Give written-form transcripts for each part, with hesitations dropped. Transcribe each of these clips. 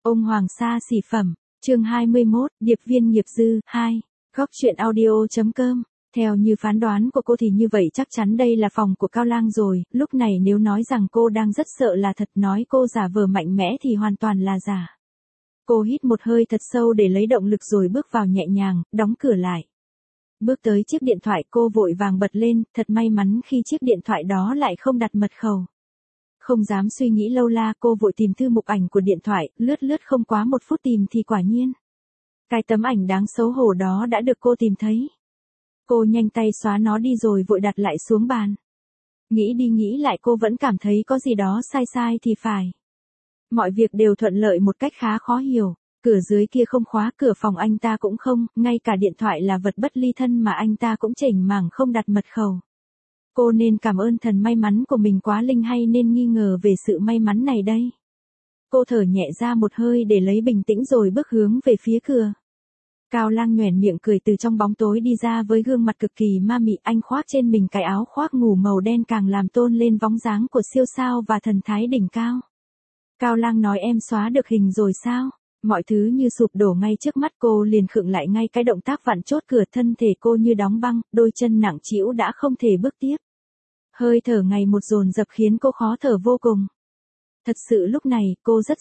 Ông Hoàng Sa xỉ phẩm, chương 21, điệp viên nghiệp dư, 2, góc truyện audio.com. Theo như phán đoán của cô thì như vậy chắc chắn đây là phòng của Cao Lang rồi, lúc này nếu nói rằng cô đang rất sợ là thật, nói cô giả vờ mạnh mẽ thì hoàn toàn là giả. Cô hít một hơi thật sâu để lấy động lực rồi bước vào nhẹ nhàng, đóng cửa lại. Bước tới chiếc điện thoại cô vội vàng bật lên, thật may mắn khi chiếc điện thoại đó lại không đặt mật khẩu. Không dám suy nghĩ lâu la cô vội tìm thư mục ảnh của điện thoại, lướt không quá 1 phút tìm thì quả nhiên. Cái tấm ảnh đáng xấu hổ đó đã được cô tìm thấy. Cô nhanh tay xóa nó đi rồi vội đặt lại xuống bàn. Nghĩ đi nghĩ lại cô vẫn cảm thấy có gì đó sai thì phải. Mọi việc đều thuận lợi một cách khá khó hiểu. Cửa dưới kia không khóa, cửa phòng anh ta cũng không, ngay cả điện thoại là vật bất ly thân mà anh ta cũng chểnh mảng không đặt mật khẩu. Cô nên cảm ơn thần may mắn của mình quá linh hay nên nghi ngờ về sự may mắn này đây? Cô thở nhẹ ra một hơi để lấy bình tĩnh rồi bước hướng về phía cửa. Cao Lang nhoẻn miệng cười từ trong bóng tối đi ra với gương mặt cực kỳ ma mị, anh khoác trên mình cái áo khoác ngủ màu đen càng làm tôn lên bóng dáng của siêu sao và thần thái đỉnh cao. Cao Lang nói em xóa được hình rồi sao? Mọi thứ như sụp đổ ngay trước mắt cô liền khựng lại ngay cái động tác vặn chốt cửa, thân thể cô như đóng băng, đôi chân nặng trĩu đã không thể bước tiếp. Hơi thở ngày một dồn dập khiến cô khó thở vô cùng. Thật sự lúc này cô rất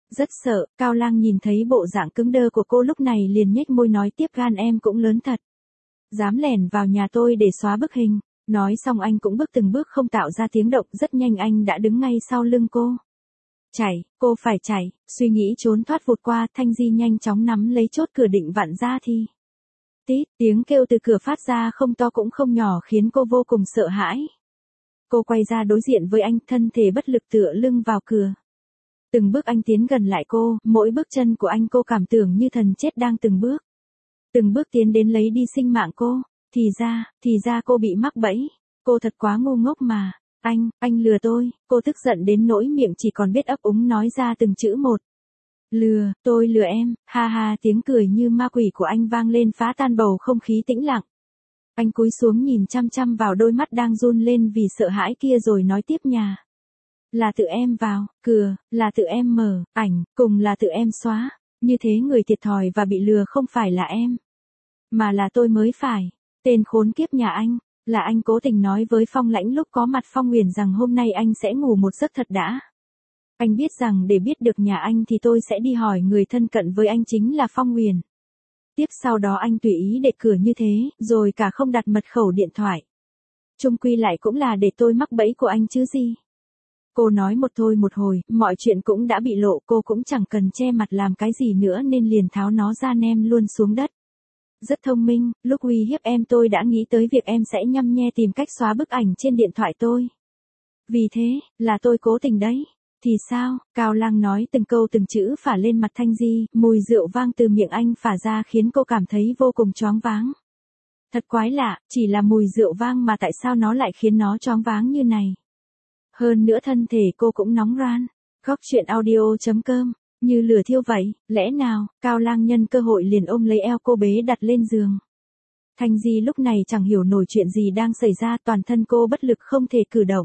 sợ, Cao Lang nhìn thấy bộ dạng cứng đơ của cô lúc này liền nhếch môi nói tiếp, gan em cũng lớn thật. Dám lẻn vào nhà tôi để xóa bức hình. Nói xong anh cũng bước từng bước không tạo ra tiếng động, rất nhanh anh đã đứng ngay sau lưng cô. Chạy, cô phải chạy, suy nghĩ trốn thoát vụt qua, Thanh Di nhanh chóng nắm lấy chốt cửa định vặn ra thì. Tít, tiếng kêu từ cửa phát ra không to cũng không nhỏ khiến cô vô cùng sợ hãi. Cô quay ra đối diện với anh, thân thể bất lực tựa lưng vào cửa. Từng bước anh tiến gần lại cô, mỗi bước chân của anh cô cảm tưởng như thần chết đang từng bước tiến đến lấy đi sinh mạng cô. Thì ra cô bị mắc bẫy. Cô thật quá ngu ngốc mà. Anh lừa tôi. Cô tức giận đến nỗi miệng chỉ còn biết ấp úng nói ra từng chữ một. Tôi lừa em, ha ha, tiếng cười như ma quỷ của anh vang lên phá tan bầu không khí tĩnh lặng. Anh cúi xuống nhìn chăm chăm vào đôi mắt đang run lên vì sợ hãi kia rồi nói tiếp, nhà. Là tự em vào, cửa, là tự em mở, ảnh, cùng là tự em xóa. Như thế người thiệt thòi và bị lừa không phải là em, mà là tôi mới phải. Tên khốn kiếp nhà anh, là anh cố tình nói với Phong Lãnh lúc có mặt Phong Huyền rằng hôm nay anh sẽ ngủ một giấc thật đã. Anh biết rằng để biết được nhà anh thì tôi sẽ đi hỏi người thân cận với anh chính là Phong Huyền. Tiếp sau đó anh tùy ý để cửa như thế, rồi cả không đặt mật khẩu điện thoại. Chung quy lại cũng là để tôi mắc bẫy của anh chứ gì. Cô nói một thôi một hồi, mọi chuyện cũng đã bị lộ, cô cũng chẳng cần che mặt làm cái gì nữa nên liền tháo nó ra ném luôn xuống đất. Rất thông minh, lúc uy hiếp em tôi đã nghĩ tới việc em sẽ nhăm nhe tìm cách xóa bức ảnh trên điện thoại tôi. Vì thế, là tôi cố tình đấy. Thì sao? Cao Lang nói từng câu từng chữ phả lên mặt Thanh Di, mùi rượu vang từ miệng anh phả ra khiến cô cảm thấy vô cùng choáng váng. Thật quái lạ, chỉ là mùi rượu vang mà tại sao nó lại khiến nó choáng váng như này. Hơn nữa thân thể cô cũng nóng ran. Góc truyện audio.com, như lửa thiêu vậy, lẽ nào? Cao Lang nhân cơ hội liền ôm lấy eo cô bế đặt lên giường. Thanh Di lúc này chẳng hiểu nổi chuyện gì đang xảy ra, toàn thân cô bất lực không thể cử động.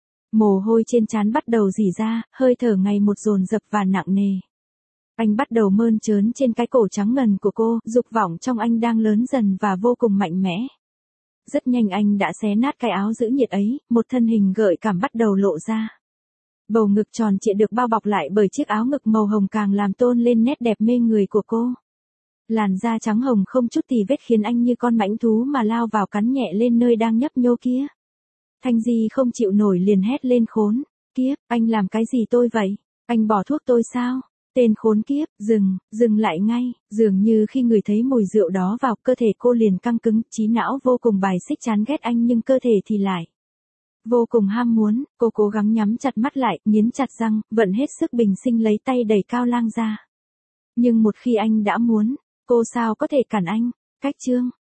Mồ hôi trên trán bắt đầu rỉ ra, hơi thở ngày một dồn dập và nặng nề. Anh bắt đầu mơn trớn trên cái cổ trắng ngần của cô, dục vọng trong anh đang lớn dần và vô cùng mạnh mẽ. Rất nhanh anh đã xé nát cái áo giữ nhiệt ấy, một thân hình gợi cảm bắt đầu lộ ra. Bầu ngực tròn trịa được bao bọc lại bởi chiếc áo ngực màu hồng càng làm tôn lên nét đẹp mê người của cô. Làn da trắng hồng không chút tì vết khiến anh như con mãnh thú mà lao vào cắn nhẹ lên nơi đang nhấp nhô kia. Thanh Di không chịu nổi liền hét lên, khốn kiếp, anh làm cái gì tôi vậy? Anh bỏ thuốc tôi sao? Tên khốn kiếp, dừng lại ngay. Dường như khi người thấy mùi rượu đó vào, cơ thể cô liền căng cứng, trí não vô cùng bài xích chán ghét anh nhưng cơ thể thì lại vô cùng ham muốn. Cô cố gắng nhắm chặt mắt lại, nghiến chặt răng, vận hết sức bình sinh lấy tay đẩy Cao Lang ra. Nhưng một khi anh đã muốn, cô sao có thể cản anh? Cách chương